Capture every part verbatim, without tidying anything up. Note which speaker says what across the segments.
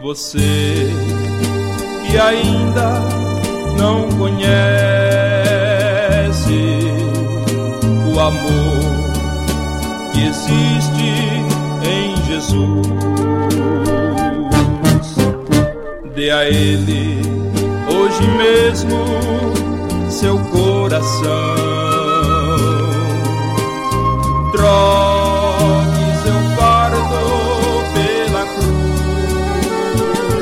Speaker 1: você que ainda não conhece o amor que existe em Jesus. Dê a Ele hoje mesmo seu coração. Troque seu fardo pela cruz.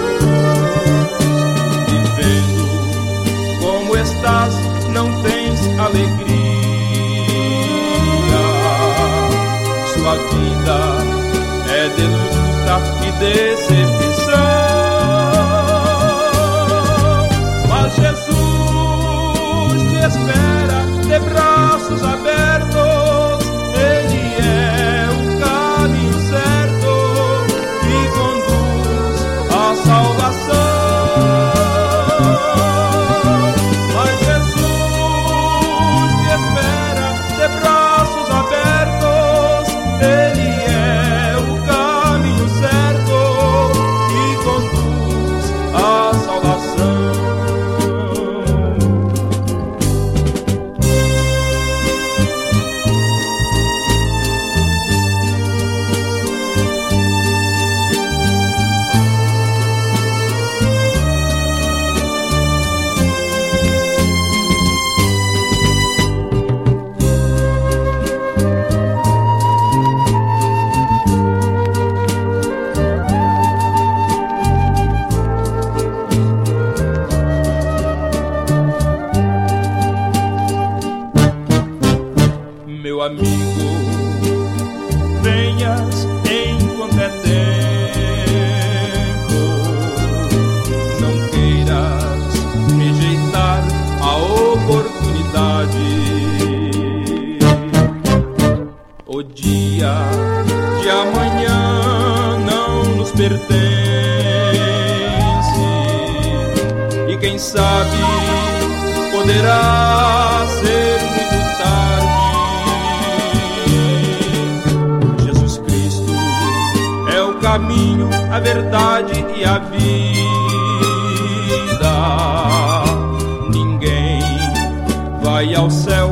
Speaker 1: Vivendo como estás, não tens alegria. Sua vida é de luta e decepção. Mas Jesus te espera de braços abertos. Ele é o caminho certo que conduz à salvação. Mas Jesus te espera de braços abertos. Ele é o caminho certo que conduz à salvação. Meu amigo, venhas enquanto é tempo. Não queiras rejeitar a oportunidade. O dia de amanhã não nos pertence. E quem sabe poderá ser muito tarde. O caminho, a verdade e a vida. Ninguém vai ao céu